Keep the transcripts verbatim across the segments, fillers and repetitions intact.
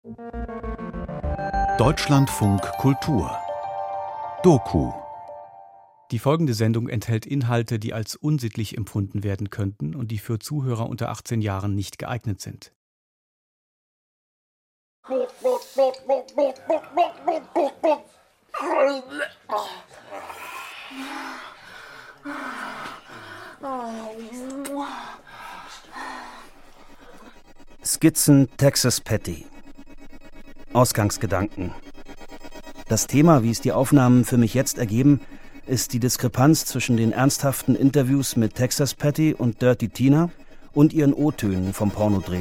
Deutschlandfunk Kultur Doku. Die folgende Sendung enthält Inhalte, die als unsittlich empfunden werden könnten und die für Zuhörer unter achtzehn Jahren nicht geeignet sind. Skizzen Texas Patty. Ausgangsgedanken. Das Thema, wie es die Aufnahmen für mich jetzt ergeben, ist die Diskrepanz zwischen den ernsthaften Interviews mit Texas Patty und Dirty Tina und ihren O-Tönen vom Pornodreh.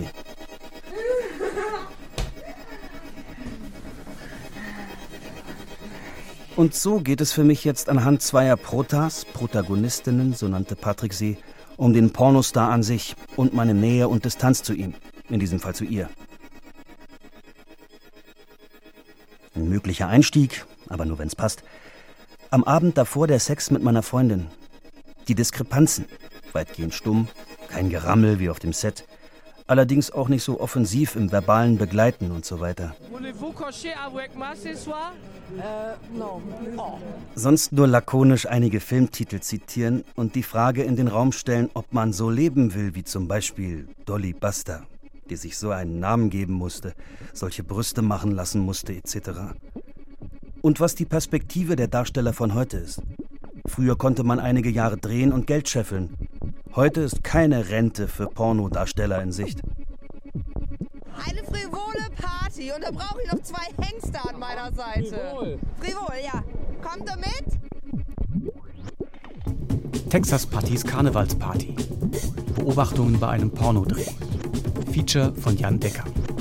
Und so geht es für mich jetzt anhand zweier Protas, Protagonistinnen, so nannte Patrick sie, um den Pornostar an sich und meine Nähe und Distanz zu ihm, in diesem Fall zu ihr. Ein möglicher Einstieg, aber nur wenn's passt. Am Abend davor der Sex mit meiner Freundin. Die Diskrepanzen, weitgehend stumm, kein Gerammel wie auf dem Set, allerdings auch nicht so offensiv im verbalen Begleiten und so weiter. Sonst nur lakonisch einige Filmtitel zitieren und die Frage in den Raum stellen, ob man so leben will wie zum Beispiel Dolly Buster, die sich so einen Namen geben musste, solche Brüste machen lassen musste et cetera. Und was die Perspektive der Darsteller von heute ist. Früher konnte man einige Jahre drehen und Geld scheffeln. Heute ist keine Rente für Pornodarsteller in Sicht. Eine frivole Party und da brauche ich noch zwei Hengste an meiner Seite. Frivol. Frivol, ja. Kommt ihr mit? Texas Pattys Karnevalsparty. Beobachtungen bei einem Pornodreh. Feature von Jan Decker.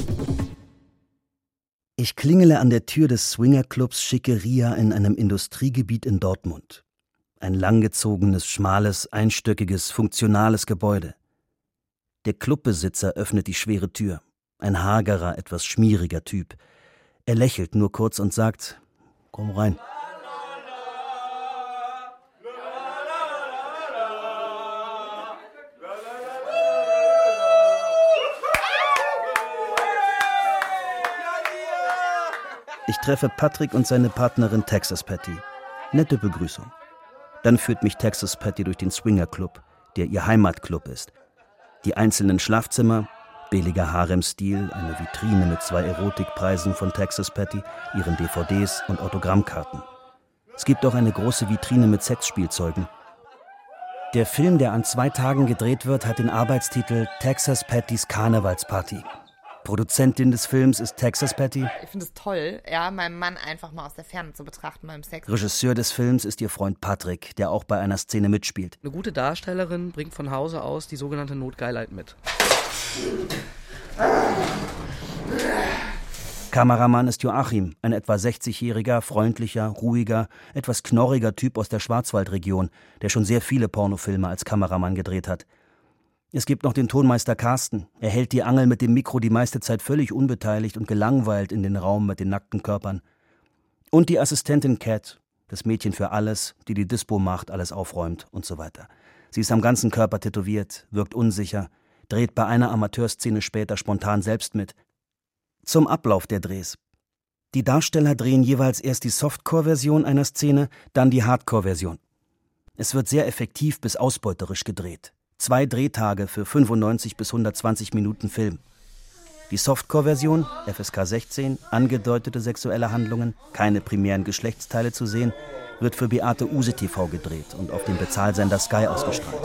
Ich klingele an der Tür des Swingerclubs Schickeria in einem Industriegebiet in Dortmund. Ein langgezogenes, schmales, einstöckiges, funktionales Gebäude. Der Clubbesitzer öffnet die schwere Tür. Ein hagerer, etwas schmieriger Typ. Er lächelt nur kurz und sagt: Komm rein. Ich treffe Patrick und seine Partnerin Texas Patty. Nette Begrüßung. Dann führt mich Texas Patty durch den Swingerclub, der ihr Heimatclub ist. Die einzelnen Schlafzimmer, billiger Harem-Stil, eine Vitrine mit zwei Erotikpreisen von Texas Patty, ihren D V Ds und Autogrammkarten. Es gibt auch eine große Vitrine mit Sexspielzeugen. Der Film, der an zwei Tagen gedreht wird, hat den Arbeitstitel Texas Pattys Karnevalsparty. Produzentin des Films ist Texas Patty. Ich finde es toll, ja, meinen Mann einfach mal aus der Ferne zu betrachten beim Sex. Regisseur des Films ist ihr Freund Patrick, der auch bei einer Szene mitspielt. Eine gute Darstellerin bringt von Hause aus die sogenannte Notgeilheit mit. Kameramann ist Joachim, ein etwa sechzigjähriger, freundlicher, ruhiger, etwas knorriger Typ aus der Schwarzwaldregion, der schon sehr viele Pornofilme als Kameramann gedreht hat. Es gibt noch den Tonmeister Carsten. Er hält die Angel mit dem Mikro die meiste Zeit völlig unbeteiligt und gelangweilt in den Raum mit den nackten Körpern. Und die Assistentin Cat, das Mädchen für alles, die die Dispo macht, alles aufräumt und so weiter. Sie ist am ganzen Körper tätowiert, wirkt unsicher, dreht bei einer Amateurszene später spontan selbst mit. Zum Ablauf der Drehs. Die Darsteller drehen jeweils erst die Softcore-Version einer Szene, dann die Hardcore-Version. Es wird sehr effektiv bis ausbeuterisch gedreht. Zwei Drehtage für fünfundneunzig bis hundertzwanzig Minuten Film. Die Softcore-Version, F S K sechzehn, angedeutete sexuelle Handlungen, keine primären Geschlechtsteile zu sehen, wird für Beate Use T V gedreht und auf dem Bezahlsender Sky ausgestrahlt.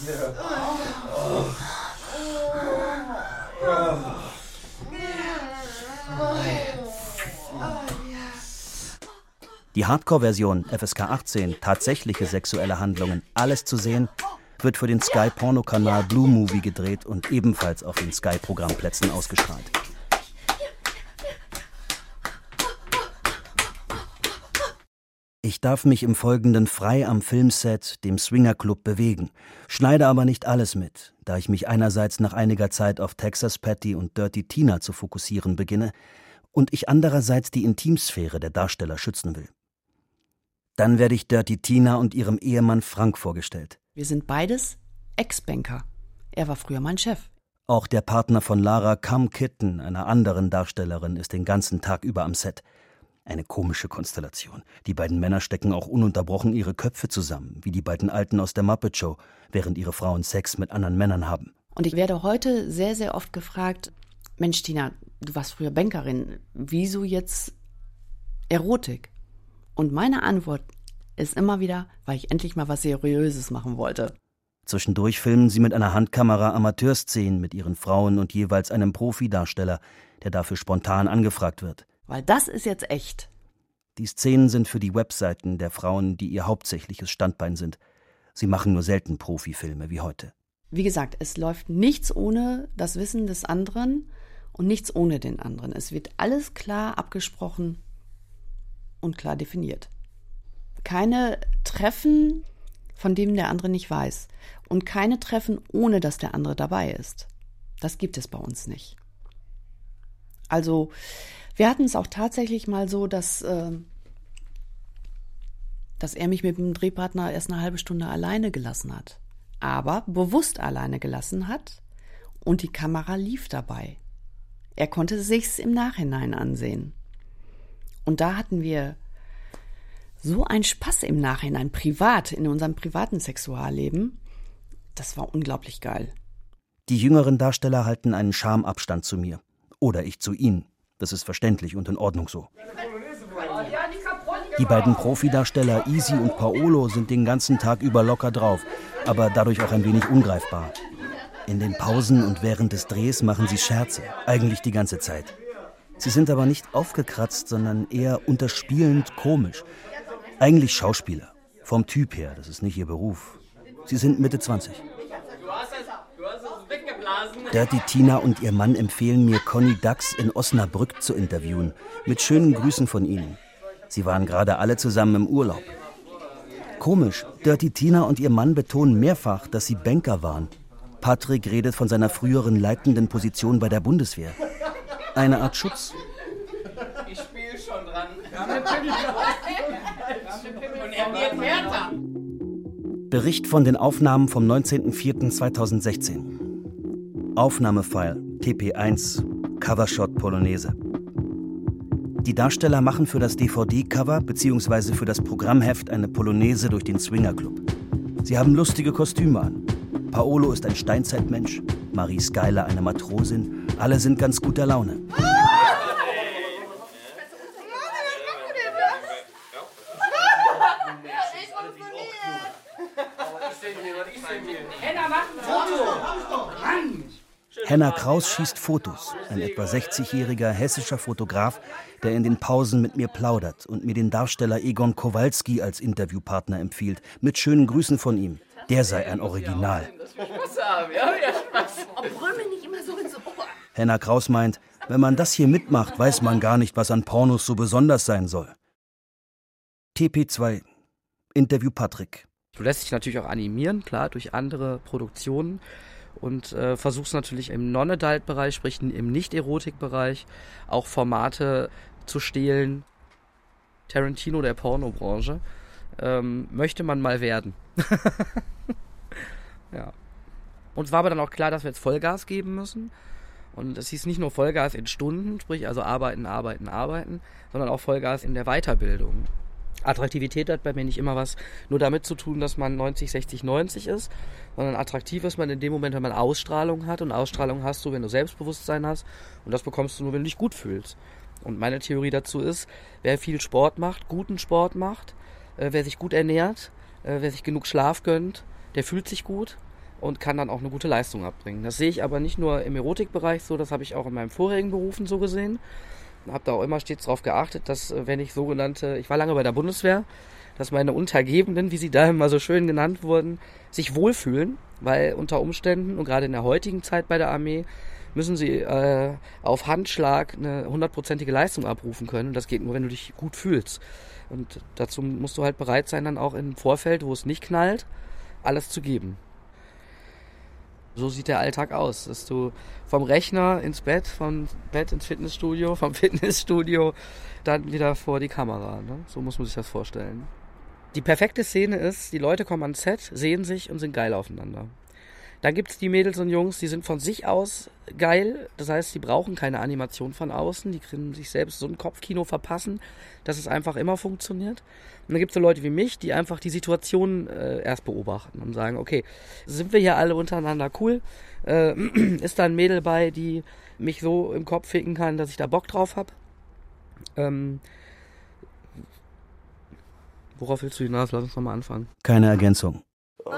Die Hardcore-Version, F S K achtzehn, tatsächliche sexuelle Handlungen, alles zu sehen, wird für den Sky-Porno-Kanal Blue Movie gedreht und ebenfalls auf den Sky-Programmplätzen ausgestrahlt. Ich darf mich im Folgenden frei am Filmset, dem Swingerclub, bewegen, schneide aber nicht alles mit, da ich mich einerseits nach einiger Zeit auf Texas Patty und Dirty Tina zu fokussieren beginne und ich andererseits die Intimsphäre der Darsteller schützen will. Dann werde ich Dirty Tina und ihrem Ehemann Frank vorgestellt. Wir sind beides Ex-Banker. Er war früher mein Chef. Auch der Partner von Lara, Cam Kitten, einer anderen Darstellerin, ist den ganzen Tag über am Set. Eine komische Konstellation. Die beiden Männer stecken auch ununterbrochen ihre Köpfe zusammen, wie die beiden Alten aus der Muppet Show, während ihre Frauen Sex mit anderen Männern haben. Und ich werde heute sehr, sehr oft gefragt, Mensch Tina, du warst früher Bankerin, wieso jetzt Erotik? Und meine Antwort ist immer wieder, weil ich endlich mal was Seriöses machen wollte. Zwischendurch filmen sie mit einer Handkamera Amateurszenen mit ihren Frauen und jeweils einem Profidarsteller, der dafür spontan angefragt wird. Weil das ist jetzt echt. Die Szenen sind für die Webseiten der Frauen, die ihr hauptsächliches Standbein sind. Sie machen nur selten Profifilme wie heute. Wie gesagt, es läuft nichts ohne das Wissen des anderen und nichts ohne den anderen. Es wird alles klar abgesprochen und klar definiert. Keine Treffen, von dem der andere nicht weiß. Und keine Treffen, ohne dass der andere dabei ist. Das gibt es bei uns nicht. Also, wir hatten es auch tatsächlich mal so, dass, äh, dass er mich mit dem Drehpartner erst eine halbe Stunde alleine gelassen hat. Aber bewusst alleine gelassen hat und die Kamera lief dabei. Er konnte sich's im Nachhinein ansehen. Und da hatten wir so einen Spaß im Nachhinein, privat, in unserem privaten Sexualleben. Das war unglaublich geil. Die jüngeren Darsteller halten einen Schamabstand zu mir. Oder ich zu ihnen. Das ist verständlich und in Ordnung so. Die beiden Profidarsteller Easy und Paolo sind den ganzen Tag über locker drauf, aber dadurch auch ein wenig ungreifbar. In den Pausen und während des Drehs machen sie Scherze, eigentlich die ganze Zeit. Sie sind aber nicht aufgekratzt, sondern eher unterspielend komisch. Eigentlich Schauspieler. Vom Typ her, das ist nicht ihr Beruf. Sie sind Mitte zwanzig. Dirty Tina und ihr Mann empfehlen mir, Conny Dax in Osnabrück zu interviewen. Mit schönen Grüßen von ihnen. Sie waren gerade alle zusammen im Urlaub. Komisch, Dirty Tina und ihr Mann betonen mehrfach, dass sie Banker waren. Patrick redet von seiner früheren leitenden Position bei der Bundeswehr. Eine Art Schutz. Ich spiele schon dran. Und er wird härter. Bericht von den Aufnahmen vom neunzehnten vierten zweitausendsechzehn. Aufnahmefile T P eins, Covershot Polonaise. Die Darsteller machen für das D V D-Cover bzw. für das Programmheft eine Polonaise durch den Swingerclub. Sie haben lustige Kostüme an. Paolo ist ein Steinzeitmensch, Marie Skyler eine Matrosin. Alle sind ganz guter Laune. Henna Kraus schießt Fotos, ein etwa sechzigjähriger hessischer Fotograf, der in den Pausen mit mir plaudert und mir den Darsteller Egon Kowalski als Interviewpartner empfiehlt, mit schönen Grüßen von ihm. Der sei ein Original. Henna Kraus meint, wenn man das hier mitmacht, weiß man gar nicht, was an Pornos so besonders sein soll. T P zwei, Interview Patrick. Du lässt dich natürlich auch animieren, klar, durch andere Produktionen. Und äh, versuchst natürlich im Non-Adult-Bereich, sprich im Nicht-Erotik-Bereich, auch Formate zu stehlen. Tarantino der Pornobranche. Ähm, möchte man mal werden. Ja. Uns war aber dann auch klar, dass wir jetzt Vollgas geben müssen. Und es hieß nicht nur Vollgas in Stunden, sprich also arbeiten, arbeiten, arbeiten, sondern auch Vollgas in der Weiterbildung. Attraktivität hat bei mir nicht immer was nur damit zu tun, dass man neunzig, sechzig, neunzig ist, sondern attraktiv ist man in dem Moment, wenn man Ausstrahlung hat. Und Ausstrahlung hast du, wenn du Selbstbewusstsein hast. Und das bekommst du nur, wenn du dich gut fühlst. Und meine Theorie dazu ist, wer viel Sport macht, guten Sport macht, äh, wer sich gut ernährt, äh, wer sich genug Schlaf gönnt, der fühlt sich gut und kann dann auch eine gute Leistung abbringen. Das sehe ich aber nicht nur im Erotikbereich so, das habe ich auch in meinen vorherigen Berufen so gesehen. Habe da auch immer stets darauf geachtet, dass wenn ich sogenannte, ich war lange bei der Bundeswehr, dass meine Untergebenen, wie sie da immer so schön genannt wurden, sich wohlfühlen, weil unter Umständen und gerade in der heutigen Zeit bei der Armee müssen sie äh, auf Handschlag eine hundertprozentige Leistung abrufen können. Und das geht nur, wenn du dich gut fühlst. Und dazu musst du halt bereit sein, dann auch im Vorfeld, wo es nicht knallt, alles zu geben. So sieht der Alltag aus, dass du vom Rechner ins Bett, vom Bett ins Fitnessstudio, vom Fitnessstudio dann wieder vor die Kamera. Ne? So muss man sich das vorstellen. Die perfekte Szene ist, die Leute kommen ans Set, sehen sich und sind geil aufeinander. Dann gibt es die Mädels und Jungs, die sind von sich aus geil. Das heißt, die brauchen keine Animation von außen. Die können sich selbst so ein Kopfkino verpassen, dass es einfach immer funktioniert. Und dann gibt es so Leute wie mich, die einfach die Situation äh, erst beobachten und sagen, okay, sind wir hier alle untereinander cool? Äh, ist da ein Mädel bei, die mich so im Kopf ficken kann, dass ich da Bock drauf habe? Ähm, worauf willst du hinaus? Lass uns nochmal anfangen. Keine Ergänzung. Oh.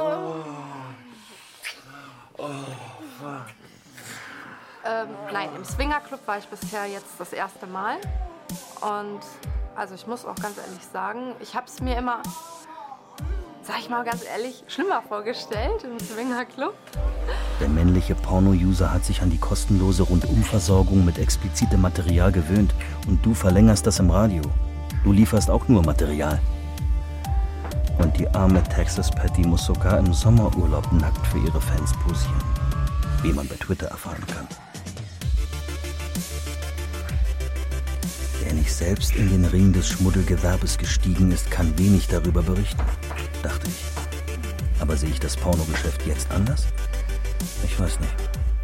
Oh, fuck. Ähm, nein, im Swingerclub war ich bisher jetzt das erste Mal. Und also ich muss auch ganz ehrlich sagen, ich habe es mir immer, sag ich mal ganz ehrlich, schlimmer vorgestellt im Swingerclub. Der männliche Porno-User hat sich an die kostenlose Rundumversorgung mit explizitem Material gewöhnt und du verlängerst das im Radio. Du lieferst auch nur Material. Und die arme Texas Patty muss sogar im Sommerurlaub nackt für ihre Fans posieren. Wie man bei Twitter erfahren kann. Wer nicht selbst in den Ring des Schmuddelgewerbes gestiegen ist, kann wenig darüber berichten, dachte ich. Aber sehe ich das Pornogeschäft jetzt anders? Ich weiß nicht.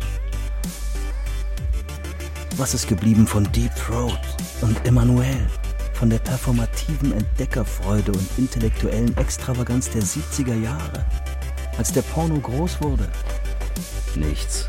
Was ist geblieben von Deep Throat und Emanuel? Von der performativen Entdeckerfreude und intellektuellen Extravaganz der siebziger Jahre, als der Porno groß wurde? Nichts.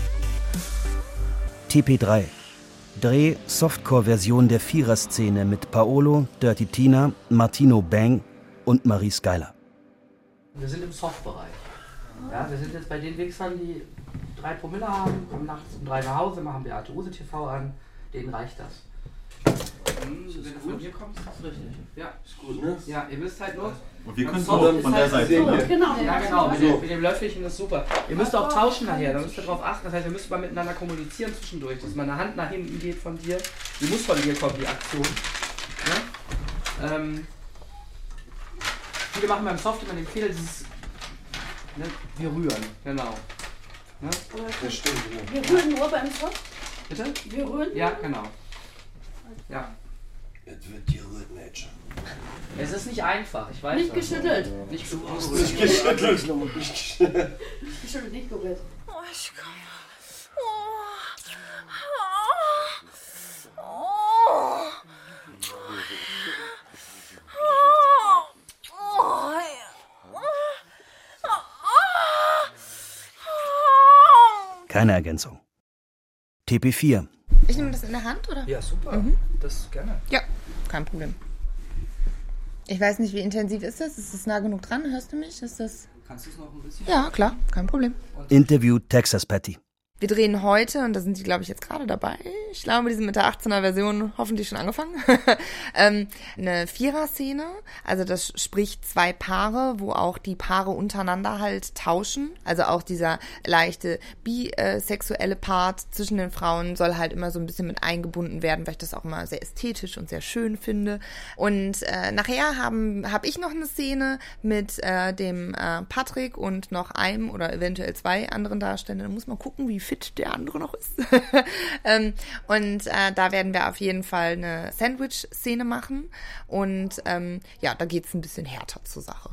T P drei. Dreh Softcore-Version der Vierer-Szene mit Paolo, Dirty Tina, Martino Bang und Marie Skyler. Wir sind im Soft-Bereich. Ja, wir sind jetzt bei den Wichsern, die drei Promille haben, kommen nachts um drei nach Hause, machen Beate Use T V an, denen reicht das. Hm, wenn du von mir kommst, ist das richtig. Ja, ist gut, ne? Ja, ihr müsst halt nur... Und wir können auch von der Seite sehen. So, genau, ja, genau, mit dem, mit dem Löffelchen ist super. Ihr müsst auch tauschen nachher, da müsst ihr drauf achten. Das heißt, ihr müsst mal miteinander kommunizieren zwischendurch, dass meine Hand nach hinten geht von dir. Die muss von dir kommen, die Aktion. Ja? Ähm, viele machen beim Soft immer den Fehler, dieses... Ne, wir rühren, genau. Ne? Das stimmt, ja. Wir rühren nur beim Soft? Bitte? Wir rühren? Ja, genau. Ja. Jetzt wird gerührt, Mädchen. Es ist nicht einfach, ich weiß. Nicht geschüttelt. Nicht, nicht geschüttelt. Nicht geschüttelt. Nicht geschüttelt, nicht gerührt. Oh, ich komme. Keine Ergänzung. T P vier. Ich nehme das in der Hand, oder? Ja, super. Mhm. Das gerne. Ja, kein Problem. Ich weiß nicht, wie intensiv ist das? Ist das nah genug dran? Hörst du mich? Ist das... Kannst du es noch ein bisschen? Ja, klar, kein Problem. Interview Texas Patty. Wir drehen heute, und da sind die, glaube ich, jetzt gerade dabei, ich glaube, die sind mit der achtzehner Version hoffentlich schon angefangen, ähm, eine Vierer-Szene, also das spricht zwei Paare, wo auch die Paare untereinander halt tauschen, also auch dieser leichte bisexuelle Part zwischen den Frauen soll halt immer so ein bisschen mit eingebunden werden, weil ich das auch immer sehr ästhetisch und sehr schön finde. Und äh, nachher haben habe ich noch eine Szene mit äh, dem äh, Patrick und noch einem oder eventuell zwei anderen Darstellern, da muss man gucken, wie fit der andere noch ist. ähm, und äh, da werden wir auf jeden Fall eine Sandwich-Szene machen. Und ähm, ja, da geht es ein bisschen härter zur Sache.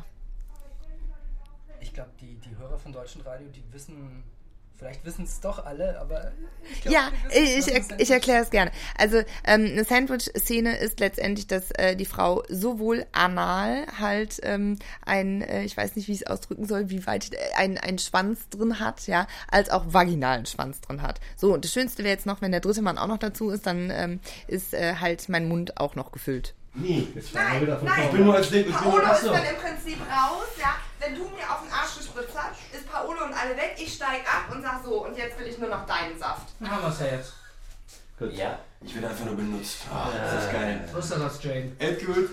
Ich glaube, die, die Hörer von Deutschen Radio, die wissen... Vielleicht wissen es doch alle, aber ich glaub, ja, ich, ich, ich erkläre es gerne. Also ähm, eine Sandwich-Szene ist letztendlich, dass äh, die Frau sowohl anal halt ähm, ein, äh, ich weiß nicht, wie ich es ausdrücken soll, wie weit, äh, ein, ein Schwanz drin hat, ja, als auch vaginalen Schwanz drin hat. So, und das Schönste wäre jetzt noch, wenn der dritte Mann auch noch dazu ist, dann ähm, ist äh, halt mein Mund auch noch gefüllt. Nee, jetzt nein, wieder von nein. Ich bin nur als Ding, ich bin Paolo nur ist dann im Prinzip raus, ja. Wenn du mir auf den Arsch gespritzt hast, ist Paolo und alle weg. Ich steig ab und sag so, und jetzt will ich nur noch deinen Saft. Dann haben wir es ja jetzt. Gut. Ja. Ich werde einfach nur benutzt. Oh, das ist geil. Was ist das, Jane? Endgut.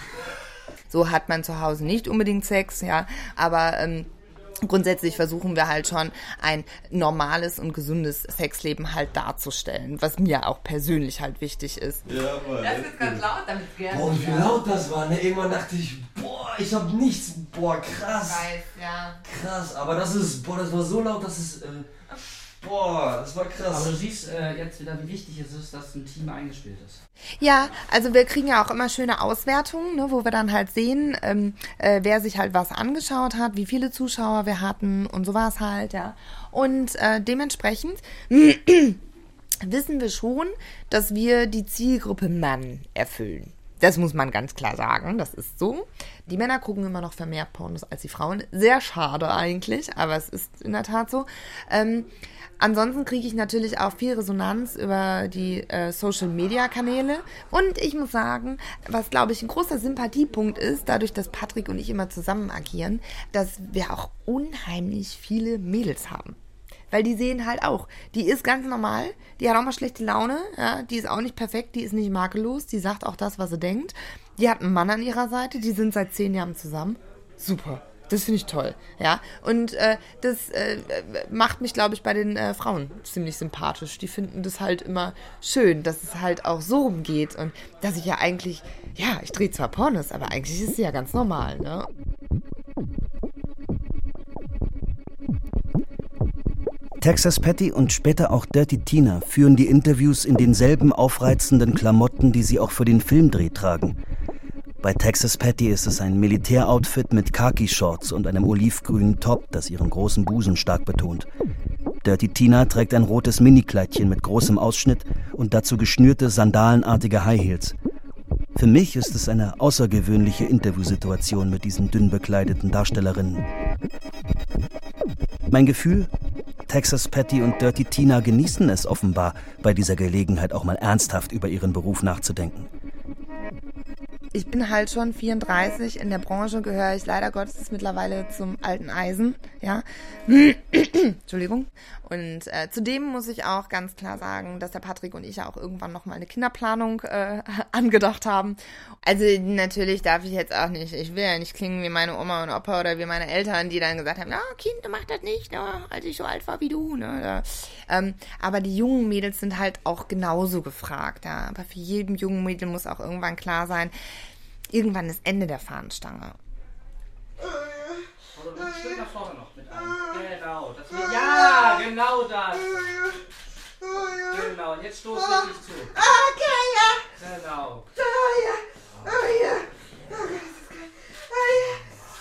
So hat man zu Hause nicht unbedingt Sex, ja. Aber ähm, grundsätzlich versuchen wir halt schon ein normales und gesundes Sexleben halt darzustellen, was mir auch persönlich halt wichtig ist. Ja, Mann. Das ist ganz laut, damit gerne. Boah, wie laut das war, ne? Irgendwann dachte ich, boah, ich hab nichts. Boah, krass. Ich weiß, ja. Krass, aber das ist, boah, das war so laut, dass es, äh, Boah, das war krass. Aber du siehst äh, jetzt wieder, wie wichtig es ist, dass ein Team eingespielt ist. Ja, also wir kriegen ja auch immer schöne Auswertungen, ne, wo wir dann halt sehen, ähm, äh, wer sich halt was angeschaut hat, wie viele Zuschauer wir hatten und so war es halt, ja. Und äh, dementsprechend wissen wir schon, dass wir die Zielgruppe Mann erfüllen. Das muss man ganz klar sagen, das ist so. Die Männer gucken immer noch vermehrt Pornos als die Frauen. Sehr schade eigentlich, aber es ist in der Tat so. Ähm, ansonsten kriege ich natürlich auch viel Resonanz über die äh, Social-Media-Kanäle. Und ich muss sagen, was, glaube ich, ein großer Sympathiepunkt ist, dadurch, dass Patrick und ich immer zusammen agieren, dass wir auch unheimlich viele Mädels haben. Weil die sehen halt auch, die ist ganz normal, die hat auch mal schlechte Laune, ja, die ist auch nicht perfekt, die ist nicht makellos, die sagt auch das, was sie denkt. Die hat einen Mann an ihrer Seite, die sind seit zehn Jahren zusammen. Super, das finde ich toll, ja. Und äh, das äh, macht mich, glaube ich, bei den äh, Frauen ziemlich sympathisch. Die finden das halt immer schön, dass es halt auch so rumgeht und dass ich ja eigentlich, ja, ich drehe zwar Pornos, aber eigentlich ist sie ja ganz normal, ne? Texas Patty und später auch Dirty Tina führen die Interviews in denselben aufreizenden Klamotten, die sie auch für den Filmdreh tragen. Bei Texas Patty ist es ein Militäroutfit mit Khaki-Shorts und einem olivgrünen Top, das ihren großen Busen stark betont. Dirty Tina trägt ein rotes Minikleidchen mit großem Ausschnitt und dazu geschnürte, sandalenartige High Heels. Für mich ist es eine außergewöhnliche Interviewsituation mit diesen dünn bekleideten Darstellerinnen. Mein Gefühl? Texas Patty und Dirty Tina genießen es offenbar, bei dieser Gelegenheit auch mal ernsthaft über ihren Beruf nachzudenken. Ich bin halt schon vierunddreißig, in der Branche gehöre ich leider Gottes mittlerweile zum alten Eisen, ja. Entschuldigung. Und äh, zudem muss ich auch ganz klar sagen, dass der Patrick und ich ja auch irgendwann nochmal eine Kinderplanung äh, angedacht haben. Also natürlich darf ich jetzt auch nicht, ich will ja nicht klingen wie meine Oma und Opa oder wie meine Eltern, die dann gesagt haben, na Kind, du machst das nicht, ne, als ich so alt war wie du. Ne. Ähm, aber die jungen Mädels sind halt auch genauso gefragt. Ja. Aber für jeden jungen Mädel muss auch irgendwann klar sein, irgendwann ist Ende der Fahnenstange. Also ein Stück nach vorne noch mit einem. Genau, das wird, ja, genau das. Genau, und jetzt stoß richtig zu. Okay, ja. Genau. Oh ja, oh ja. Oh Gott, das ist geil. Oh ja,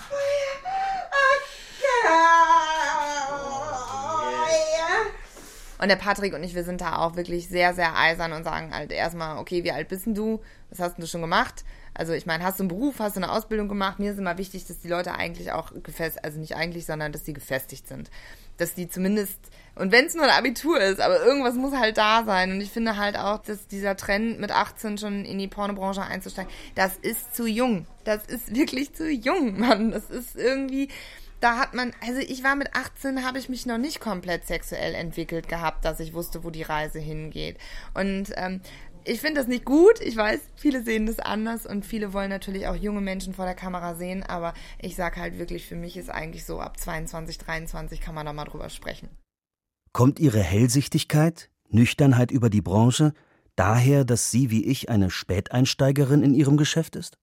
oh ja. Okay. Oh ja. Und der Patrick und ich, wir sind da auch wirklich sehr, sehr eisern und sagen halt erstmal, okay, wie alt bist denn du? Was hast denn du schon gemacht? Also ich meine, hast du einen Beruf, hast du eine Ausbildung gemacht? Mir ist immer wichtig, dass die Leute eigentlich auch gefestigt, also nicht eigentlich, sondern dass die gefestigt sind. Dass die zumindest, und wenn es nur ein Abitur ist, aber irgendwas muss halt da sein. Und ich finde halt auch, dass dieser Trend mit achtzehn schon in die Pornobranche einzusteigen, das ist zu jung. Das ist wirklich zu jung, Mann. Das ist irgendwie, da hat man, also ich war mit achtzehn, habe ich mich noch nicht komplett sexuell entwickelt gehabt, dass ich wusste, wo die Reise hingeht. Und ähm, ich finde das nicht gut. Ich weiß, viele sehen das anders und viele wollen natürlich auch junge Menschen vor der Kamera sehen, aber ich sag halt wirklich, für mich ist eigentlich so, ab zweiundzwanzig, dreiundzwanzig kann man da mal drüber sprechen. Kommt Ihre Hellsichtigkeit, Nüchternheit über die Branche daher, dass sie wie ich eine Späteinsteigerin in ihrem Geschäft ist?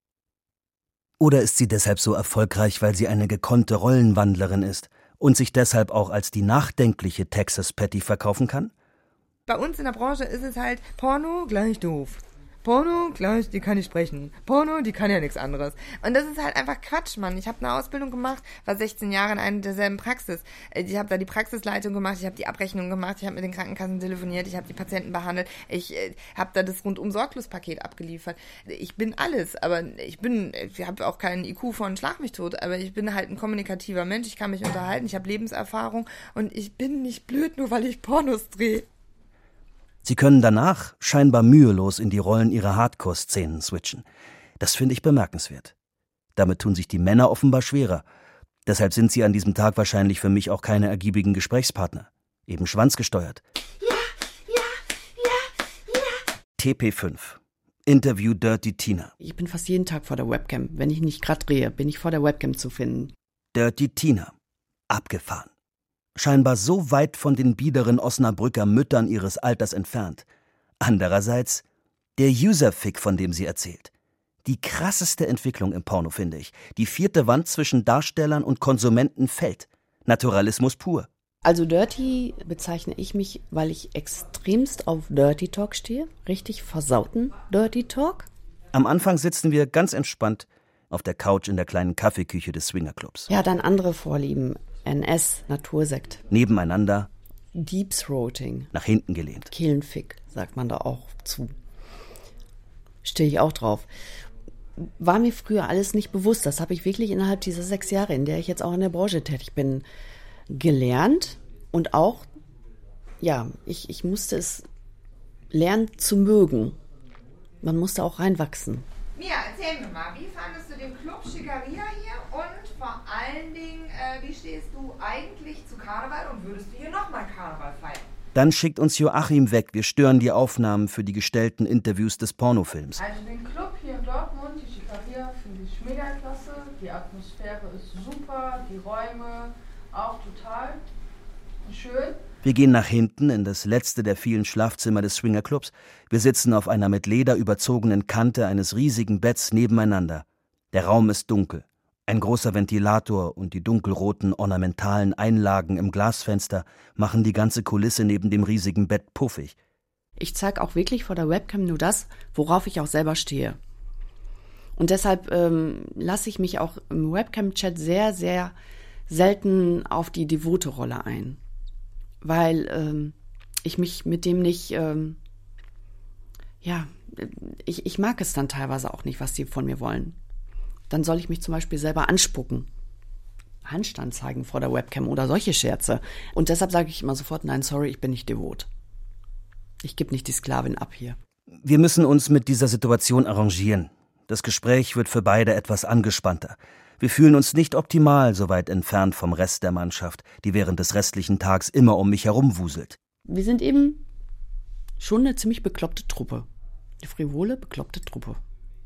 Oder ist sie deshalb so erfolgreich, weil sie eine gekonnte Rollenwandlerin ist und sich deshalb auch als die nachdenkliche Texas Patty verkaufen kann? Bei uns in der Branche ist es halt Porno gleich doof. Porno gleich, die kann nicht sprechen. Porno, die kann ja nichts anderes. Und das ist halt einfach Quatsch, Mann. Ich habe eine Ausbildung gemacht, war sechzehn Jahre in einer derselben Praxis. Ich habe da die Praxisleitung gemacht, ich habe die Abrechnung gemacht, ich habe mit den Krankenkassen telefoniert, ich habe die Patienten behandelt, ich äh, habe da das Rundum-Sorglos-Paket abgeliefert. Ich bin alles, aber ich bin, ich habe auch keinen I Q von Schlag mich tot, aber ich bin halt ein kommunikativer Mensch, ich kann mich unterhalten, ich habe Lebenserfahrung und ich bin nicht blöd, nur weil ich Pornos drehe. Sie können danach scheinbar mühelos in die Rollen ihrer Hardcore-Szenen switchen. Das finde ich bemerkenswert. Damit tun sich die Männer offenbar schwerer. Deshalb sind sie an diesem Tag wahrscheinlich für mich auch keine ergiebigen Gesprächspartner. Eben schwanzgesteuert. Ja, ja, ja, ja. T P fünf. Interview Dirty Tina. Ich bin fast jeden Tag vor der Webcam. Wenn ich nicht gerade drehe, bin ich vor der Webcam zu finden. Dirty Tina. Abgefahren. Scheinbar so weit von den biederen Osnabrücker Müttern ihres Alters entfernt. Andererseits der User-Fick, von dem sie erzählt. Die krasseste Entwicklung im Porno, finde ich. Die vierte Wand zwischen Darstellern und Konsumenten fällt. Naturalismus pur. Also Dirty bezeichne ich mich, weil ich extremst auf Dirty Talk stehe. Richtig versauten Dirty Talk. Am Anfang sitzen wir ganz entspannt auf der Couch in der kleinen Kaffeeküche des Swingerclubs. Ja, dann andere Vorlieben. N S, Natursekt. Nebeneinander. Deep Throating. Nach hinten gelehnt. Kehlenfick, sagt man da auch zu. Stehe ich auch drauf. War mir früher alles nicht bewusst. Das habe ich wirklich innerhalb dieser sechs Jahre, in der ich jetzt auch in der Branche tätig bin, gelernt. Und auch, ja, ich, ich musste es lernen zu mögen. Man musste auch reinwachsen. Mia, erzähl mir mal, wie fandest du den Club Schickeria hier und vor allen Dingen, äh, wie stehst du eigentlich zu Karneval und würdest du hier nochmal Karneval feiern? Dann schickt uns Joachim weg. Wir stören die Aufnahmen für die gestellten Interviews des Pornofilms. Also den Club hier in Dortmund, die Schickeria, finde ich mega klasse. Die Atmosphäre ist super, die Räume auch total schön. Wir gehen nach hinten in das letzte der vielen Schlafzimmer des Swingerclubs. Wir sitzen auf einer mit Leder überzogenen Kante eines riesigen Betts nebeneinander. Der Raum ist dunkel. Ein großer Ventilator und die dunkelroten ornamentalen Einlagen im Glasfenster machen die ganze Kulisse neben dem riesigen Bett puffig. Ich zeige auch wirklich vor der Webcam nur das, worauf ich auch selber stehe. Und deshalb ähm, lasse ich mich auch im Webcam-Chat sehr, sehr selten auf die devote Rolle ein. Weil ähm, ich mich mit dem nicht, ähm, ja, ich, ich mag es dann teilweise auch nicht, was die von mir wollen. Dann soll ich mich zum Beispiel selber anspucken, Handstand zeigen vor der Webcam oder solche Scherze. Und deshalb sage ich immer sofort, nein, sorry, ich bin nicht devot. Ich gebe nicht die Sklavin ab hier. Wir müssen uns mit dieser Situation arrangieren. Das Gespräch wird für beide etwas angespannter. Wir fühlen uns nicht optimal so weit entfernt vom Rest der Mannschaft, die während des restlichen Tags immer um mich herumwuselt. Wir sind eben schon eine ziemlich bekloppte Truppe. Eine frivole, bekloppte Truppe.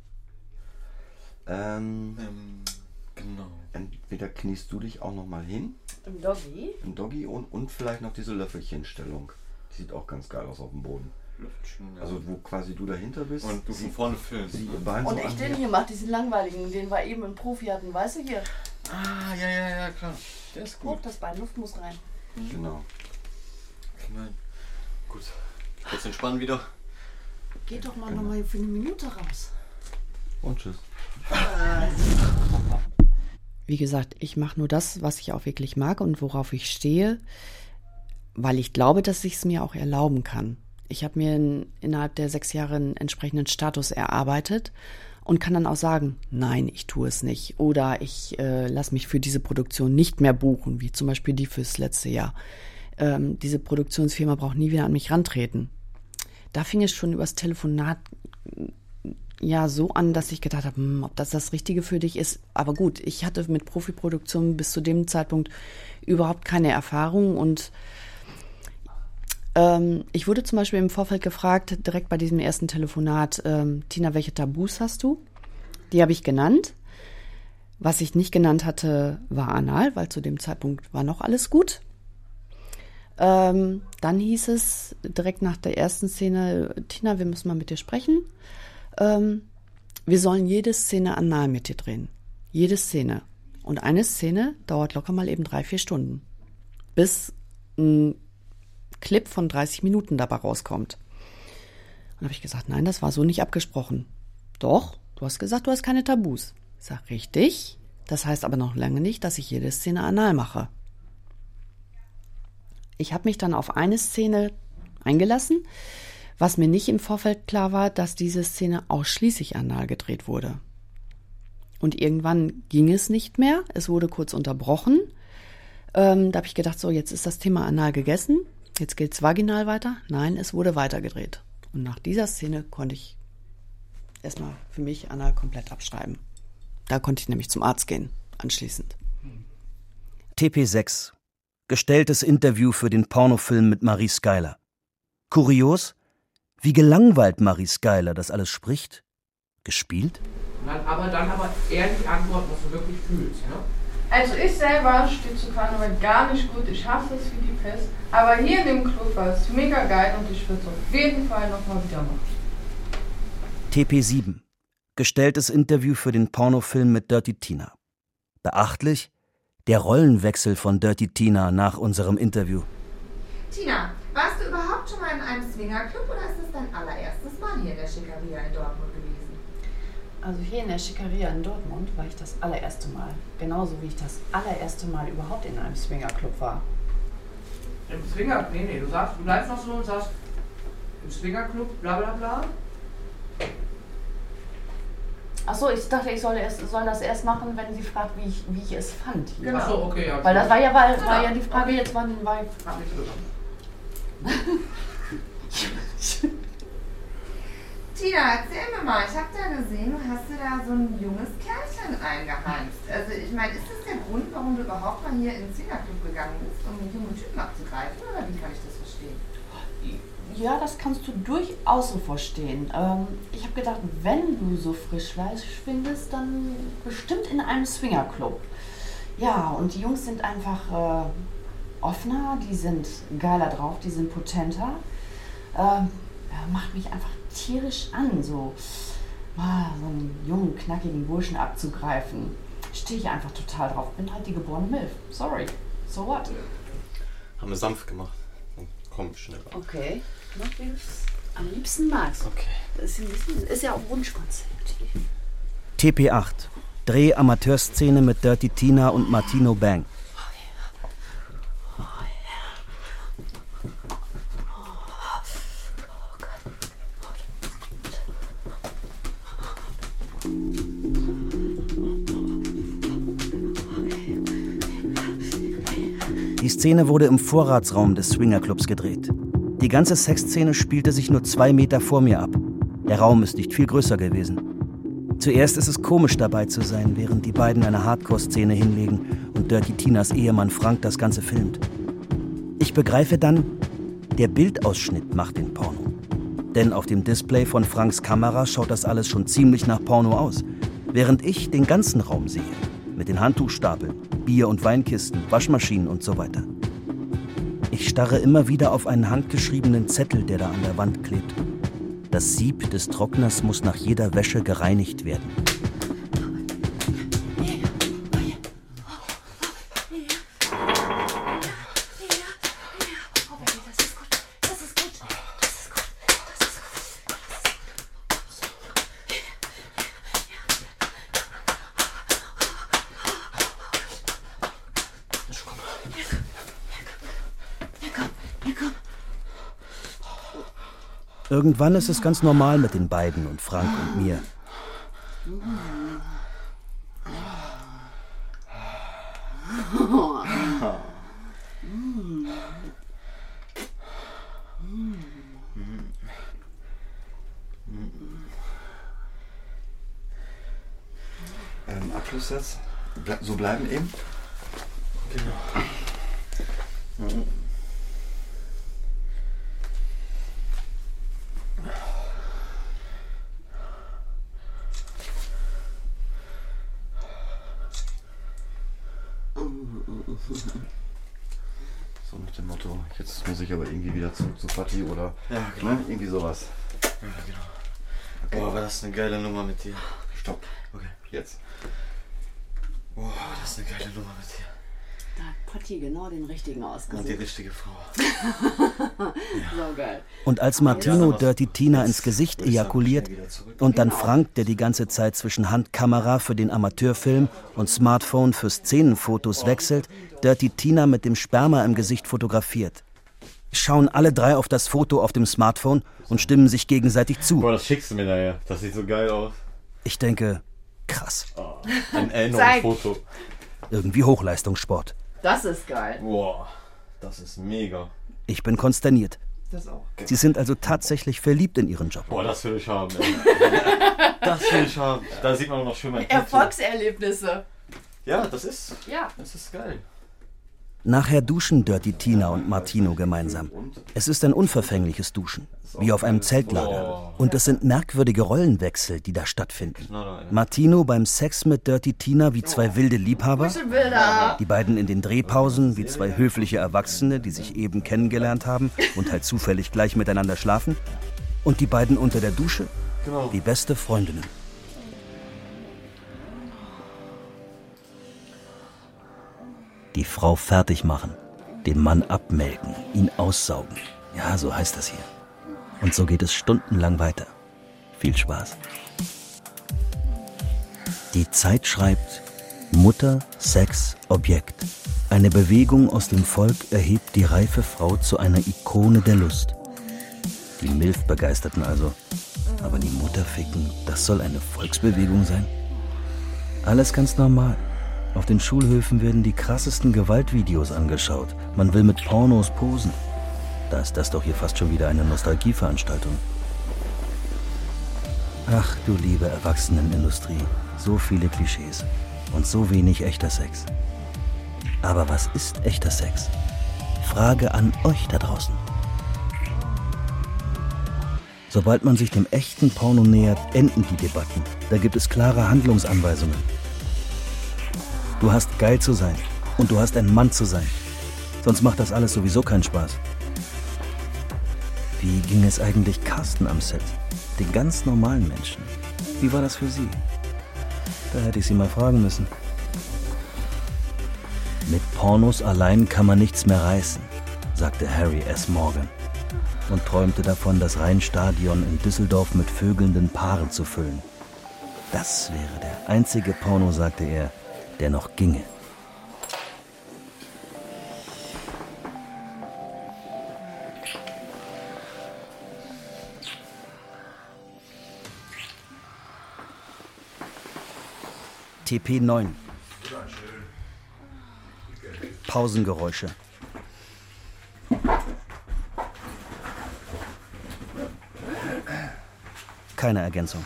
Ähm, ähm, genau. Entweder kniest du dich auch noch mal hin. Im Doggy? Im Doggy und, und vielleicht noch diese Löffelchenstellung. Die sieht auch ganz geil aus auf dem Boden. Löffelchen, ja. Also wo quasi du dahinter bist. Und du von vorne filmst. Sie ihr Bein Und so ich an den hier mache, diesen langweiligen, den wir eben im Profi hatten, weißt du hier? Ah, ja, ja, ja, klar. Der ist gut. Hoch das Bein, Luft muss rein. Mhm. Genau. Nein. Gut. Kurz entspannen wieder. Geht doch mal genau. noch mal für eine Minute raus. Und tschüss. Wie gesagt, ich mache nur das, was ich auch wirklich mag und worauf ich stehe, weil ich glaube, dass ich es mir auch erlauben kann. Ich habe mir in, innerhalb der sechs Jahre einen entsprechenden Status erarbeitet und kann dann auch sagen, nein, ich tue es nicht. Oder ich äh, lasse mich für diese Produktion nicht mehr buchen, wie zum Beispiel die fürs letzte Jahr. Ähm, diese Produktionsfirma braucht nie wieder an mich rantreten. Da fing es schon übers Telefonat ja so an, dass ich gedacht habe, hm, ob das das Richtige für dich ist. Aber gut, ich hatte mit Profiproduktion bis zu dem Zeitpunkt überhaupt keine Erfahrung und ähm, ich wurde zum Beispiel im Vorfeld gefragt, direkt bei diesem ersten Telefonat, ähm, Tina, welche Tabus hast du? Die habe ich genannt. Was ich nicht genannt hatte, war anal, weil zu dem Zeitpunkt war noch alles gut. Ähm, dann hieß es direkt nach der ersten Szene, Tina, wir müssen mal mit dir sprechen. Ähm, wir sollen jede Szene anal mit dir drehen. Jede Szene. Und eine Szene dauert locker mal eben drei, vier Stunden. Bis ein Clip von dreißig Minuten dabei rauskommt. Und habe ich gesagt, nein, das war so nicht abgesprochen. Doch, du hast gesagt, du hast keine Tabus. Ich sage, richtig. Das heißt aber noch lange nicht, dass ich jede Szene anal mache. Ich habe mich dann auf eine Szene eingelassen, was mir nicht im Vorfeld klar war, dass diese Szene ausschließlich anal gedreht wurde. Und irgendwann ging es nicht mehr. Es wurde kurz unterbrochen. Ähm, da habe ich gedacht, so, jetzt ist das Thema anal gegessen. Jetzt geht es vaginal weiter. Nein, es wurde weitergedreht. Und nach dieser Szene konnte ich erstmal für mich anal komplett abschreiben. Da konnte ich nämlich zum Arzt gehen, anschließend. T P sechs. Gestelltes Interview für den Pornofilm mit Marie Skyler. Kurios, wie gelangweilt Marie Skyler das alles spricht. Gespielt? Dann, aber dann aber ehrlich antworten, was du wirklich fühlst, ne? Also ich selber stehe zu Karneval gar nicht gut, ich hasse es wie die Pest. Aber hier in dem Club war es mega geil und ich würde es auf jeden Fall nochmal wieder machen. T P sieben. Gestelltes Interview für den Pornofilm mit Dirty Tina. Beachtlich, Der Rollenwechsel von Dirty Tina nach unserem Interview. Tina, warst du überhaupt schon mal in einem Swingerclub oder ist es dein allererstes Mal hier in der Schickeria in Dortmund gewesen? Also hier in der Schickeria in Dortmund war ich das allererste Mal. Genauso wie ich das allererste Mal überhaupt in einem Swingerclub war. Im Swinger? Nee, nee, du sagst, du bleibst noch so und sagst, im Swingerclub, bla bla bla. Achso, ich dachte, ich soll, erst, soll das erst machen, wenn sie fragt, wie ich, wie ich es fand. Hier. Genau. Achso, okay, ja. Weil das war ja, war, war ja die Frage okay. jetzt, wann war ich... Hab nichts bekommen. Tina, erzähl mir mal, ich hab da gesehen, du hast dir da so ein junges Kerlchen eingeheimst. Also ich meine, ist das der Grund, warum du überhaupt mal hier in den Swingerclub gegangen bist, um einen jungen Typen abzugreifen, oder wie kann ich das verstehen? Ja, das kannst du durchaus so verstehen. Ähm, ich habe gedacht, wenn du so Frischfleisch findest, dann bestimmt in einem Swingerclub. Ja, und die Jungs sind einfach äh, offener, die sind geiler drauf, die sind potenter. Ähm, ja, macht mich einfach tierisch an, so mal so einen jungen, knackigen Burschen abzugreifen. Stehe ich einfach total drauf. Bin halt die geborene Milf. Sorry. So what? Haben wir sanft gemacht. Dann komm schneller. Okay. Noch wie du es am liebsten magst. Okay. Das ist, ein bisschen, ist ja auch Wunschkonzept. T P acht. Dreh-Amateurszene mit Dirty Tina und Martino Bang. Die Szene wurde im Vorratsraum des Swingerclubs gedreht. Die ganze Sexszene spielte sich nur zwei Meter vor mir ab. Der Raum ist nicht viel größer gewesen. Zuerst ist es komisch, dabei zu sein, während die beiden eine Hardcore-Szene hinlegen und Dirty Tinas Ehemann Frank das Ganze filmt. Ich begreife dann, der Bildausschnitt macht den Porno. Denn auf dem Display von Franks Kamera schaut das alles schon ziemlich nach Porno aus, während ich den ganzen Raum sehe, mit den Handtuchstapeln, Bier- und Weinkisten, Waschmaschinen und so weiter. Ich starre immer wieder auf einen handgeschriebenen Zettel, der da an der Wand klebt. Das Sieb des Trockners muss nach jeder Wäsche gereinigt werden. Irgendwann ist es ganz normal mit den beiden und Frank und mir. Ähm, Abschluss jetzt. Ble- so bleiben eben. Genau. Mhm. So mit dem Motto, jetzt muss ich aber irgendwie wieder zurück zu Fatih oder Ja, genau. ne, irgendwie sowas. Ja, genau. Okay. Boah, war das eine geile Nummer mit dir. Stopp. Okay. Jetzt. Boah, das ist eine geile Nummer mit dir. Da hat Patti genau den richtigen ausgesucht. Und die richtige Frau. So geil. Und als Martino Dirty Tina ins Gesicht ejakuliert und dann Frank, der die ganze Zeit zwischen Handkamera für den Amateurfilm und Smartphone für Szenenfotos wechselt, Dirty Tina mit dem Sperma im Gesicht fotografiert, schauen alle drei auf das Foto auf dem Smartphone und stimmen sich gegenseitig zu. Boah, das schickst du mir nachher. Das sieht so geil aus. Ich denke, krass. Oh, ein Erinnerungsfoto. Irgendwie Hochleistungssport. Das ist geil. Boah, das ist mega. Ich bin konsterniert. Das auch. Sie sind also tatsächlich verliebt in ihren Job. Boah, das will ich haben, ey. Das will ich haben. Da sieht man noch schön mein Erfolgserlebnisse. Ja, das ist. Ja. Das ist geil. Nachher duschen Dirty Tina und Martino gemeinsam. Es ist ein unverfängliches Duschen, wie auf einem Zeltlager. Und es sind merkwürdige Rollenwechsel, die da stattfinden. Martino beim Sex mit Dirty Tina wie zwei wilde Liebhaber, die beiden in den Drehpausen wie zwei höfliche Erwachsene, die sich eben kennengelernt haben und halt zufällig gleich miteinander schlafen, und die beiden unter der Dusche wie beste Freundinnen. Die Frau fertig machen, den Mann abmelken, ihn aussaugen. Ja, so heißt das hier. Und so geht es stundenlang weiter. Viel Spaß. Die Zeit schreibt: Mutter, Sex, Objekt. Eine Bewegung aus dem Volk erhebt die reife Frau zu einer Ikone der Lust. Die Milf-Begeisterten also. Aber die Mutter ficken, das soll eine Volksbewegung sein? Alles ganz normal. Auf den Schulhöfen werden die krassesten Gewaltvideos angeschaut. Man will mit Pornos posen. Da ist das doch hier fast schon wieder eine Nostalgieveranstaltung. Ach du liebe Erwachsenenindustrie, so viele Klischees und so wenig echter Sex. Aber was ist echter Sex? Frage an euch da draußen. Sobald man sich dem echten Porno nähert, enden die Debatten. Da gibt es klare Handlungsanweisungen. Du hast geil zu sein und du hast ein Mann zu sein. Sonst macht das alles sowieso keinen Spaß. Wie ging es eigentlich Carsten am Set? Den ganz normalen Menschen. Wie war das für sie? Da hätte ich sie mal fragen müssen. Mit Pornos allein kann man nichts mehr reißen, sagte Harry S. Morgan und träumte davon, das Rheinstadion in Düsseldorf mit vögelnden Paaren zu füllen. Das wäre der einzige Porno, sagte er, der noch ginge. T P neun. Pausengeräusche. Keine Ergänzung.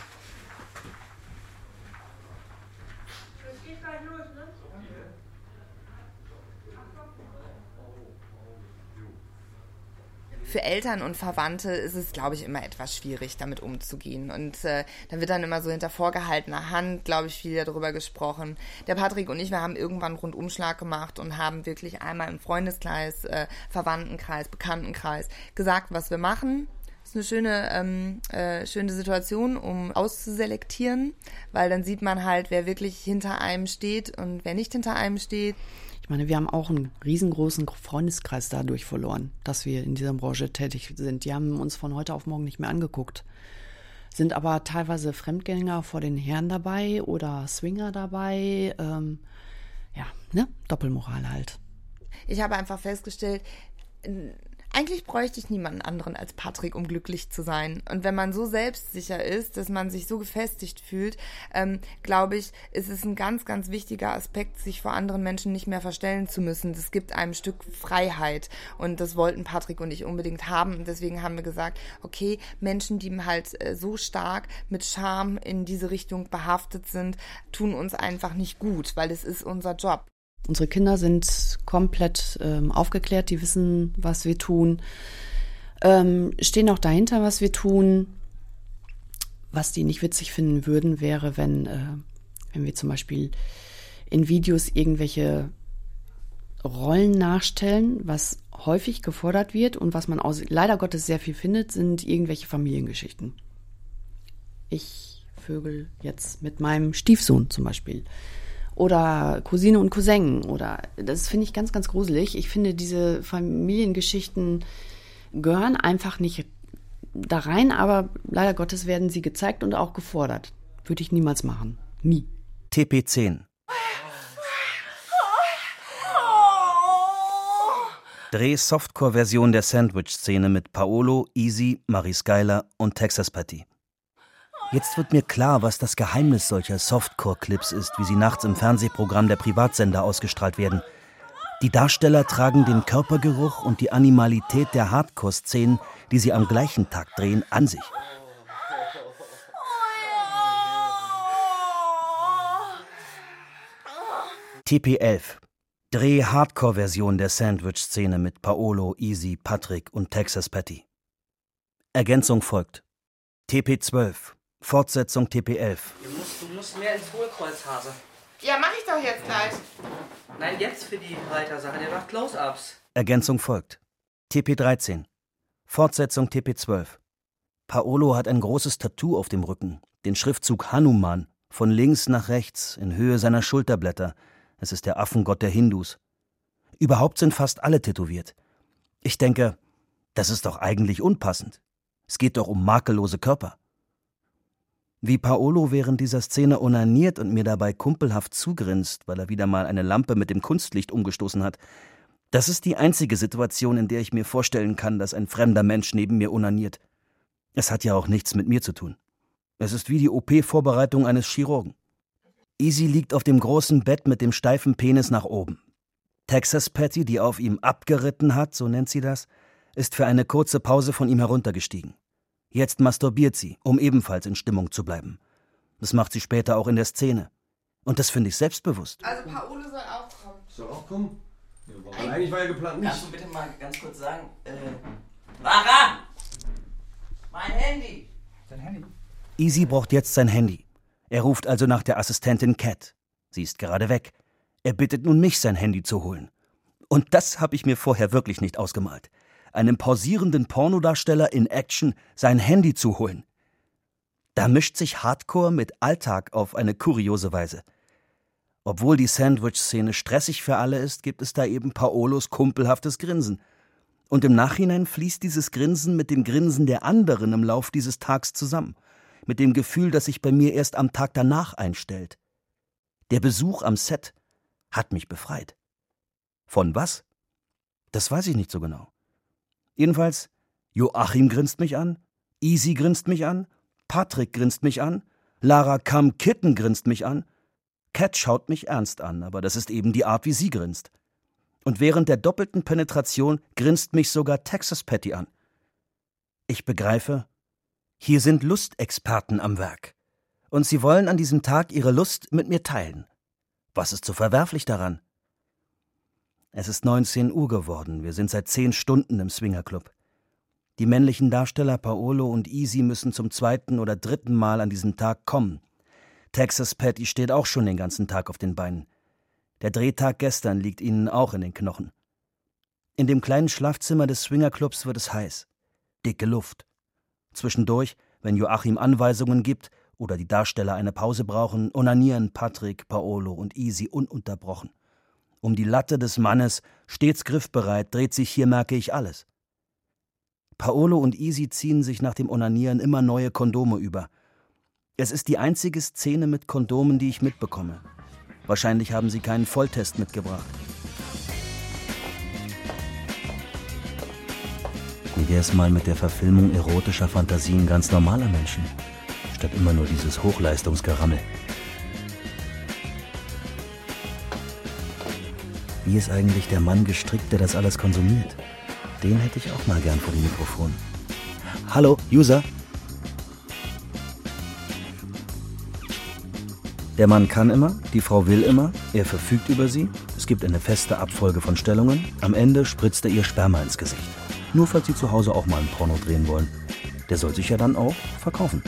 Für Eltern und Verwandte ist es, glaube ich, immer etwas schwierig, damit umzugehen. Und äh, da wird dann immer so hinter vorgehaltener Hand, glaube ich, viel darüber gesprochen. Der Patrick und ich, wir haben irgendwann einen Rundumschlag gemacht und haben wirklich einmal im Freundeskreis, äh, Verwandtenkreis, Bekanntenkreis gesagt, was wir machen. Das ist eine schöne, ähm, äh, schöne Situation, um auszuselektieren, weil dann sieht man halt, wer wirklich hinter einem steht und wer nicht hinter einem steht. Ich meine, wir haben auch einen riesengroßen Freundeskreis dadurch verloren, dass wir in dieser Branche tätig sind. Die haben uns von heute auf morgen nicht mehr angeguckt, sind aber teilweise Fremdgänger vor den Herren dabei oder Swinger dabei. Ähm, ja, ne? Doppelmoral halt. Ich habe einfach festgestellt, eigentlich bräuchte ich niemanden anderen als Patrick, um glücklich zu sein. Und wenn man so selbstsicher ist, dass man sich so gefestigt fühlt, ähm, glaube ich, ist es ein ganz, ganz wichtiger Aspekt, sich vor anderen Menschen nicht mehr verstellen zu müssen. Das gibt einem ein Stück Freiheit. Und das wollten Patrick und ich unbedingt haben. Und deswegen haben wir gesagt, okay, Menschen, die halt äh, so stark mit Scham in diese Richtung behaftet sind, tun uns einfach nicht gut, weil es ist unser Job. Unsere Kinder sind komplett ähm, aufgeklärt, die wissen, was wir tun, ähm, stehen auch dahinter, was wir tun. Was die nicht witzig finden würden, wäre, wenn, äh, wenn wir zum Beispiel in Videos irgendwelche Rollen nachstellen, was häufig gefordert wird und was man auch leider Gottes sehr viel findet, sind irgendwelche Familiengeschichten. Ich vögel jetzt mit meinem Stiefsohn zum Beispiel. Oder Cousine und Cousin. Oder das finde ich ganz, ganz gruselig. Ich finde, diese Familiengeschichten gehören einfach nicht da rein, aber leider Gottes werden sie gezeigt und auch gefordert. Würde ich niemals machen. Nie. T P zehn. Dreh Softcore-Version der Sandwich-Szene mit Paolo, Easy, Marie Skyler und Texas Patty. Jetzt wird mir klar, was das Geheimnis solcher Softcore-Clips ist, wie sie nachts im Fernsehprogramm der Privatsender ausgestrahlt werden. Die Darsteller tragen den Körpergeruch und die Animalität der Hardcore-Szenen, die sie am gleichen Tag drehen, an sich. T P elf. Dreh Hardcore-Version der Sandwich-Szene mit Paolo, Easy, Patrick und Texas Patty. Ergänzung folgt. T P zwölf. Fortsetzung T P elf. Du musst, du musst mehr ins Hohlkreuz, Hase. Ja, mach ich doch jetzt gleich. Nein, jetzt für die Reitersache, der macht Close-Ups. Ergänzung folgt. T P dreizehn. Fortsetzung T P zwölf. Paolo hat ein großes Tattoo auf dem Rücken, den Schriftzug Hanuman, von links nach rechts, in Höhe seiner Schulterblätter. Es ist der Affengott der Hindus. Überhaupt sind fast alle tätowiert. Ich denke, das ist doch eigentlich unpassend. Es geht doch um makellose Körper. Wie Paolo während dieser Szene onaniert und mir dabei kumpelhaft zugrinst, weil er wieder mal eine Lampe mit dem Kunstlicht umgestoßen hat, das ist die einzige Situation, in der ich mir vorstellen kann, dass ein fremder Mensch neben mir onaniert. Es hat ja auch nichts mit mir zu tun. Es ist wie die O P-Vorbereitung eines Chirurgen. Easy liegt auf dem großen Bett mit dem steifen Penis nach oben. Texas Patty, die auf ihm abgeritten hat, so nennt sie das, ist für eine kurze Pause von ihm heruntergestiegen. Jetzt masturbiert sie, um ebenfalls in Stimmung zu bleiben. Das macht sie später auch in der Szene. Und das finde ich selbstbewusst. Also Paolo soll auch kommen. Soll auch kommen? Ja, eigentlich war ja geplant nicht. Kannst du bitte mal ganz kurz sagen, äh, Lara! Mein Handy! Dein Handy? Easy braucht jetzt sein Handy. Er ruft also nach der Assistentin Cat. Sie ist gerade weg. Er bittet nun mich, sein Handy zu holen. Und das habe ich mir vorher wirklich nicht ausgemalt. Einem pausierenden Pornodarsteller in Action sein Handy zu holen. Da mischt sich Hardcore mit Alltag auf eine kuriose Weise. Obwohl die Sandwich-Szene stressig für alle ist, gibt es da eben Paolos kumpelhaftes Grinsen. Und im Nachhinein fließt dieses Grinsen mit dem Grinsen der anderen im Lauf dieses Tags zusammen. Mit dem Gefühl, das sich bei mir erst am Tag danach einstellt. Der Besuch am Set hat mich befreit. Von was? Das weiß ich nicht so genau. Jedenfalls, Joachim grinst mich an, Easy grinst mich an, Patrick grinst mich an, Lara Kam-Kitten grinst mich an, Cat schaut mich ernst an, aber das ist eben die Art, wie sie grinst. Und während der doppelten Penetration grinst mich sogar Texas Patty an. Ich begreife, hier sind Lustexperten am Werk. Und sie wollen an diesem Tag ihre Lust mit mir teilen. Was ist so verwerflich daran? Es ist neunzehn Uhr geworden, wir sind seit zehn Stunden im Swingerclub. Die männlichen Darsteller Paolo und Easy müssen zum zweiten oder dritten Mal an diesem Tag kommen. Texas Patty steht auch schon den ganzen Tag auf den Beinen. Der Drehtag gestern liegt ihnen auch in den Knochen. In dem kleinen Schlafzimmer des Swingerclubs wird es heiß. Dicke Luft. Zwischendurch, wenn Joachim Anweisungen gibt oder die Darsteller eine Pause brauchen, onanieren Patrick, Paolo und Easy ununterbrochen. Um die Latte des Mannes, stets griffbereit, dreht sich hier, merke ich, alles. Paolo und Easy ziehen sich nach dem Onanieren immer neue Kondome über. Es ist die einzige Szene mit Kondomen, die ich mitbekomme. Wahrscheinlich haben sie keinen Volltest mitgebracht. Wie wäre es mal mit der Verfilmung erotischer Fantasien ganz normaler Menschen, statt immer nur dieses Hochleistungsgerammel? Wie ist eigentlich der Mann gestrickt, der das alles konsumiert? Den hätte ich auch mal gern vor dem Mikrofon. Hallo, User? Der Mann kann immer, die Frau will immer, er verfügt über sie, es gibt eine feste Abfolge von Stellungen, am Ende spritzt er ihr Sperma ins Gesicht. Nur falls Sie zu Hause auch mal ein Porno drehen wollen. Der soll sich ja dann auch verkaufen.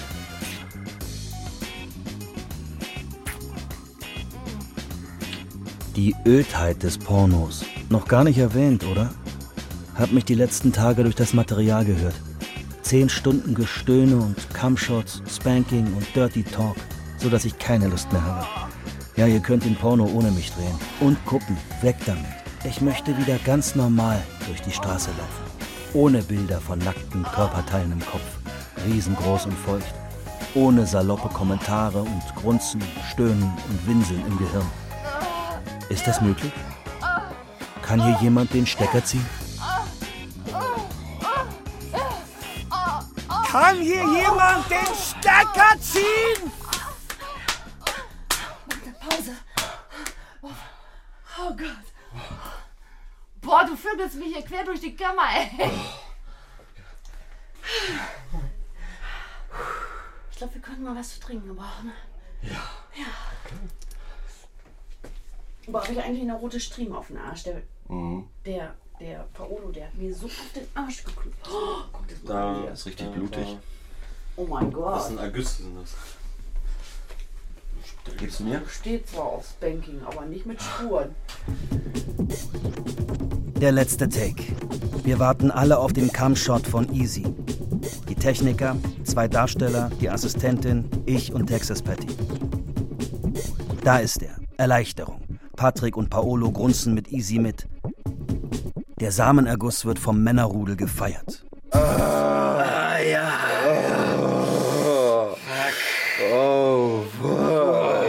Die Ödheit des Pornos. Noch gar nicht erwähnt, oder? Hab mich die letzten Tage durch das Material gehört. Zehn Stunden Gestöhne und Cumshots, Spanking und Dirty Talk, sodass ich keine Lust mehr habe. Ja, ihr könnt den Porno ohne mich drehen. Und gucken, weg damit. Ich möchte wieder ganz normal durch die Straße laufen. Ohne Bilder von nackten Körperteilen im Kopf, riesengroß und feucht. Ohne saloppe Kommentare und Grunzen, Stöhnen und Winseln im Gehirn. Ist das möglich? Kann hier jemand den Stecker ziehen? Kann hier jemand den Stecker ziehen? Pause. Oh Gott. Boah, du vögelst mich hier quer durch die Kammer, ey. Ich glaube, wir könnten mal was zu trinken gebrauchen. Ja. Ja. Boah, habe ich eigentlich eine rote Striemen auf den Arsch? Der, mhm. der, der Paolo, der hat mir so auf den Arsch geklubt. Oh, guck, das da ist richtig da, blutig. Da. Oh mein Gott. Das sind Ergüsse, sind das. Gibt's mir? Steht zwar auf Spanking, aber nicht mit Spuren. Der letzte Take. Wir warten alle auf den Cam-Shot von Easy. Die Techniker, zwei Darsteller, die Assistentin, ich und Texas Patty. Da ist er. Erleichterung. Patrick und Paolo grunzen mit Easy mit. Der Samenerguss wird vom Männerrudel gefeiert. Ah, ja. Oh, fuck. Oh, fuck.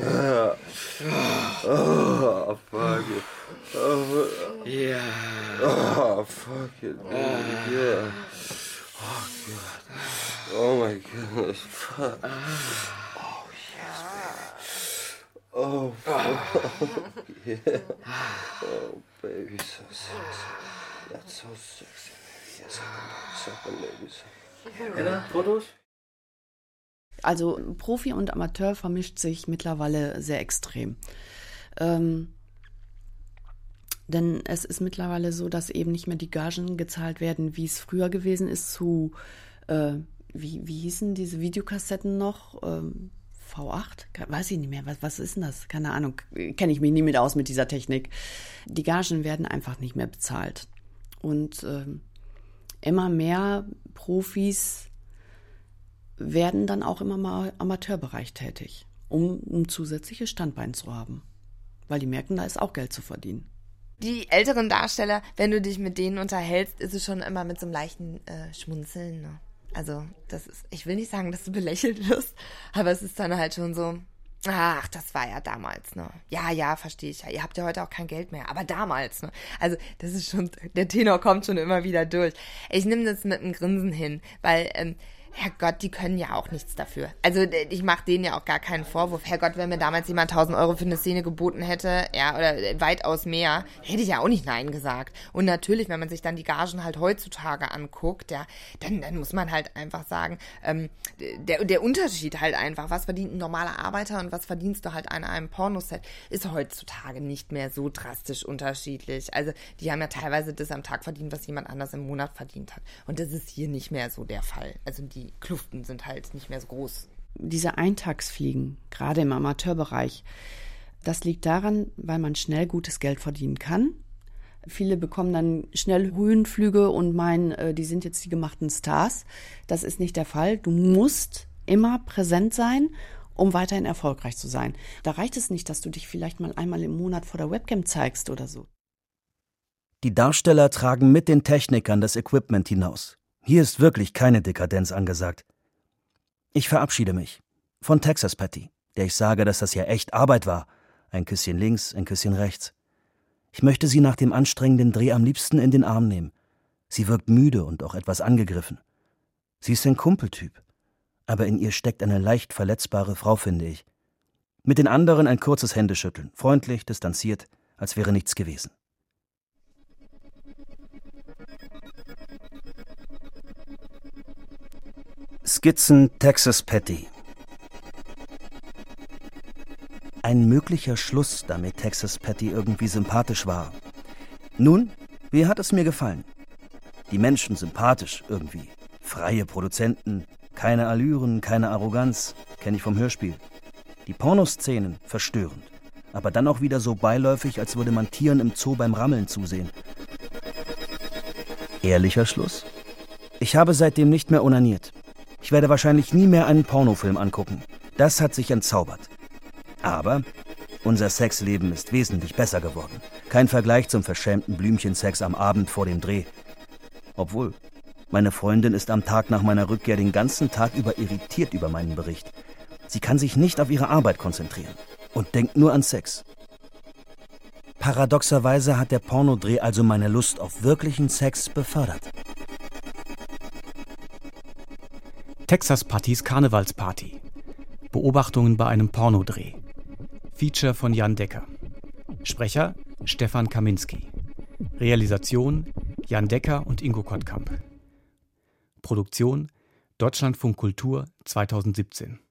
Oh, fuck it. Oh, ja. Oh, fuck it. Oh, yeah. Oh, Gott. Oh, mein Gott. Fuck. Oh, yes, baby. Oh, fuck. Yeah. Oh, baby, so sexy. That's so sexy. Yes, so baby. Anna, Fotos? Also Profi und Amateur vermischt sich mittlerweile sehr extrem. Ähm, denn es ist mittlerweile so, dass eben nicht mehr die Gagen gezahlt werden, wie es früher gewesen ist zu, äh, wie, wie hießen diese Videokassetten noch? Ähm, V acht? Weiß ich nicht mehr. Was, was ist denn das? Keine Ahnung. Kenne ich mich nie mit aus mit dieser Technik. Die Gagen werden einfach nicht mehr bezahlt. Und ähm, immer mehr Profis werden dann auch immer mal im Amateurbereich tätig, um ein zusätzliches Standbein zu haben. Weil die merken, da ist auch Geld zu verdienen. Die älteren Darsteller, wenn du dich mit denen unterhältst, ist es schon immer mit so einem leichten äh, Schmunzeln. Ne? Also das ist, ich will nicht sagen, dass du belächelt wirst, aber es ist dann halt schon so, ach, das war ja damals, ne? Ja, ja, verstehe ich. Ja, ihr habt ja heute auch kein Geld mehr, aber damals, ne? Also das ist schon, der Tenor kommt schon immer wieder durch. Ich nehme das mit einem Grinsen hin, weil ähm, Herrgott, die können ja auch nichts dafür. Also ich mache denen ja auch gar keinen Vorwurf. Herrgott, wenn mir damals jemand tausend Euro für eine Szene geboten hätte, ja, oder weitaus mehr, hätte ich ja auch nicht Nein gesagt. Und natürlich, wenn man sich dann die Gagen halt heutzutage anguckt, ja, dann, dann muss man halt einfach sagen, ähm, der, der Unterschied halt einfach, was verdient ein normaler Arbeiter und was verdienst du halt an einem Pornoset, ist heutzutage nicht mehr so drastisch unterschiedlich. Also die haben ja teilweise das am Tag verdient, was jemand anders im Monat verdient hat. Und das ist hier nicht mehr so der Fall. Also die Kluften sind halt nicht mehr so groß. Diese Eintagsfliegen, gerade im Amateurbereich, das liegt daran, weil man schnell gutes Geld verdienen kann. Viele bekommen dann schnell Höhenflüge und meinen, die sind jetzt die gemachten Stars. Das ist nicht der Fall. Du musst immer präsent sein, um weiterhin erfolgreich zu sein. Da reicht es nicht, dass du dich vielleicht mal einmal im Monat vor der Webcam zeigst oder so. Die Darsteller tragen mit den Technikern das Equipment hinaus. Hier ist wirklich keine Dekadenz angesagt. Ich verabschiede mich von Texas Patty, der ich sage, dass das ja echt Arbeit war. Ein Küsschen links, ein Küsschen rechts. Ich möchte sie nach dem anstrengenden Dreh am liebsten in den Arm nehmen. Sie wirkt müde und auch etwas angegriffen. Sie ist ein Kumpeltyp, aber in ihr steckt eine leicht verletzbare Frau, finde ich. Mit den anderen ein kurzes Händeschütteln, freundlich, distanziert, als wäre nichts gewesen. Skizzen Texas Patty. Ein möglicher Schluss, damit Texas Patty irgendwie sympathisch war. Nun, wie hat es mir gefallen? Die Menschen sympathisch irgendwie. Freie Produzenten, keine Allüren, keine Arroganz, kenne ich vom Hörspiel. Die Pornoszenen verstörend, aber dann auch wieder so beiläufig, als würde man Tieren im Zoo beim Rammeln zusehen. Ehrlicher Schluss? Ich habe seitdem nicht mehr onaniert. Ich werde wahrscheinlich nie mehr einen Pornofilm angucken. Das hat sich entzaubert. Aber unser Sexleben ist wesentlich besser geworden. Kein Vergleich zum verschämten Blümchensex am Abend vor dem Dreh. Obwohl, meine Freundin ist am Tag nach meiner Rückkehr den ganzen Tag über irritiert über meinen Bericht. Sie kann sich nicht auf ihre Arbeit konzentrieren und denkt nur an Sex. Paradoxerweise hat der Pornodreh also meine Lust auf wirklichen Sex befördert. Texas Pattys Karnevalsparty. Beobachtungen bei einem Pornodreh. Feature von Jan Decker. Sprecher Stefan Kaminski. Realisation Jan Decker und Ingo Kottkamp. Produktion Deutschlandfunk Kultur zweitausendsiebzehn.